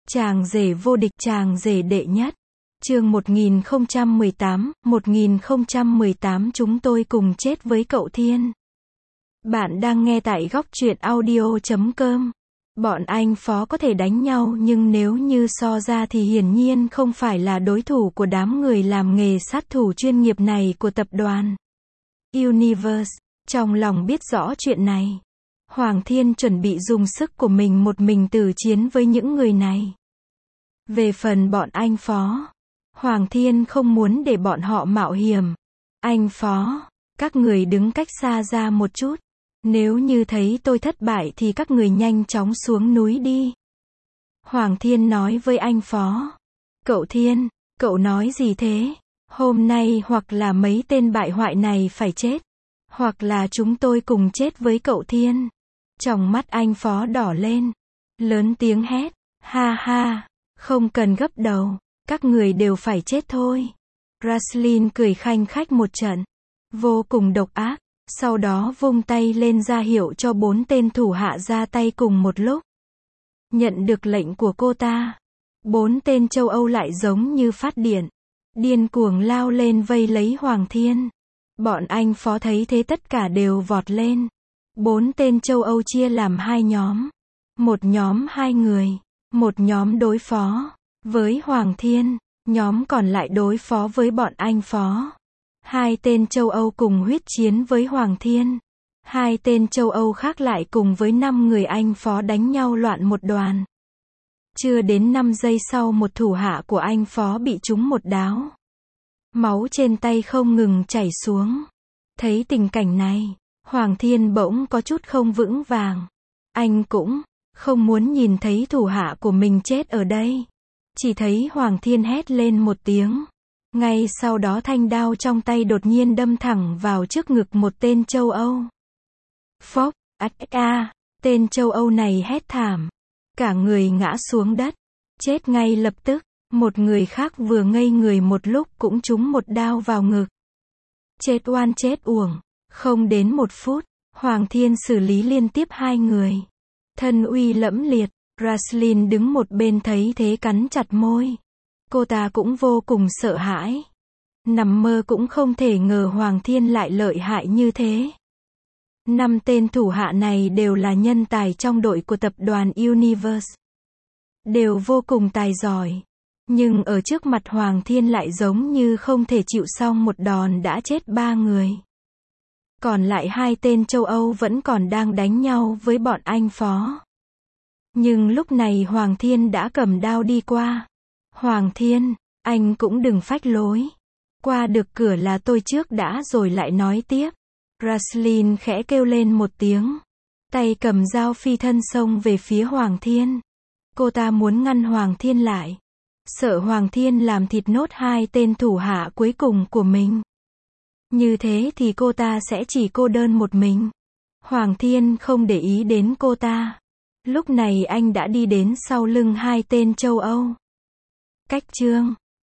Chàng rể vô địch, chàng rể đệ nhất. Chương 1018 chúng tôi cùng chết với cậu Thiên. Bạn đang nghe tại góc truyện audio.com. Bọn anh Phó có thể đánh nhau nhưng nếu như so ra thì hiển nhiên không phải là đối thủ của đám người làm nghề sát thủ chuyên nghiệp này của tập đoàn Universe. Trong lòng biết rõ chuyện này, Hoàng Thiên chuẩn bị dùng sức của mình một mình tử chiến với những người này. Về phần bọn anh Phó, Hoàng Thiên không muốn để bọn họ mạo hiểm. Anh Phó, các người đứng cách xa ra một chút. Nếu như thấy tôi thất bại thì các người nhanh chóng xuống núi đi. Hoàng Thiên nói với anh Phó. Cậu Thiên, cậu nói gì thế? Hôm nay hoặc là mấy tên bại hoại này phải chết, hoặc là chúng tôi cùng chết với cậu Thiên. Trong mắt anh Phó đỏ lên, lớn tiếng hét, ha ha, không cần gấp đầu, các người đều phải chết thôi. Raslin cười khanh khách một trận, vô cùng độc ác, sau đó vung tay lên ra hiệu cho 4 tên thủ hạ ra tay cùng một lúc. Nhận được lệnh của cô ta, 4 tên châu Âu lại giống như phát điện, điên cuồng lao lên vây lấy Hoàng Thiên. Bọn anh Phó thấy thế tất cả đều vọt lên. 4 tên châu Âu chia làm 2 nhóm. Một nhóm 2 người, một nhóm đối phó với Hoàng Thiên, nhóm còn lại đối phó với bọn anh Phó. 2 tên châu Âu cùng huyết chiến với Hoàng Thiên. 2 tên châu Âu khác lại cùng với 5 người anh Phó đánh nhau loạn một đoàn. Chưa đến 5 giây sau một thủ hạ của anh Phó bị trúng một đáo. Máu trên tay không ngừng chảy xuống. Thấy tình cảnh này, Hoàng Thiên bỗng có chút không vững vàng. Anh cũng không muốn nhìn thấy thủ hạ của mình chết ở đây. Chỉ thấy Hoàng Thiên hét lên một tiếng. Ngay sau đó thanh đao trong tay đột nhiên đâm thẳng vào trước ngực một tên châu Âu. Phốc, tên châu Âu này hét thảm. Cả người ngã xuống đất. Chết ngay lập tức. Một người khác vừa ngây người một lúc cũng trúng một đao vào ngực. Chết oan chết uổng. Không đến 1 phút, Hoàng Thiên xử lý liên tiếp 2 người. Thân uy lẫm liệt, Raslin đứng một bên thấy thế cắn chặt môi. Cô ta cũng vô cùng sợ hãi. Nằm mơ cũng không thể ngờ Hoàng Thiên lại lợi hại như thế. 5 tên thủ hạ này đều là nhân tài trong đội của tập đoàn Universe. Đều vô cùng tài giỏi. Nhưng ở trước mặt Hoàng Thiên lại giống như không thể chịu xong một đòn đã chết 3 người. Còn lại 2 tên châu Âu vẫn còn đang đánh nhau với bọn anh Phó. Nhưng lúc này Hoàng Thiên đã cầm đao đi qua. Hoàng Thiên, anh cũng đừng phách lối. Qua được cửa là tôi trước đã rồi lại nói tiếp. Raslin khẽ kêu lên một tiếng. Tay cầm dao phi thân xông về phía Hoàng Thiên. Cô ta muốn ngăn Hoàng Thiên lại. Sợ Hoàng Thiên làm thịt nốt 2 tên thủ hạ cuối cùng của mình. Như thế thì cô ta sẽ chỉ cô đơn một mình. Hoàng Thiên không để ý đến cô ta. Lúc này anh đã đi đến sau lưng 2 tên châu Âu. Cách chương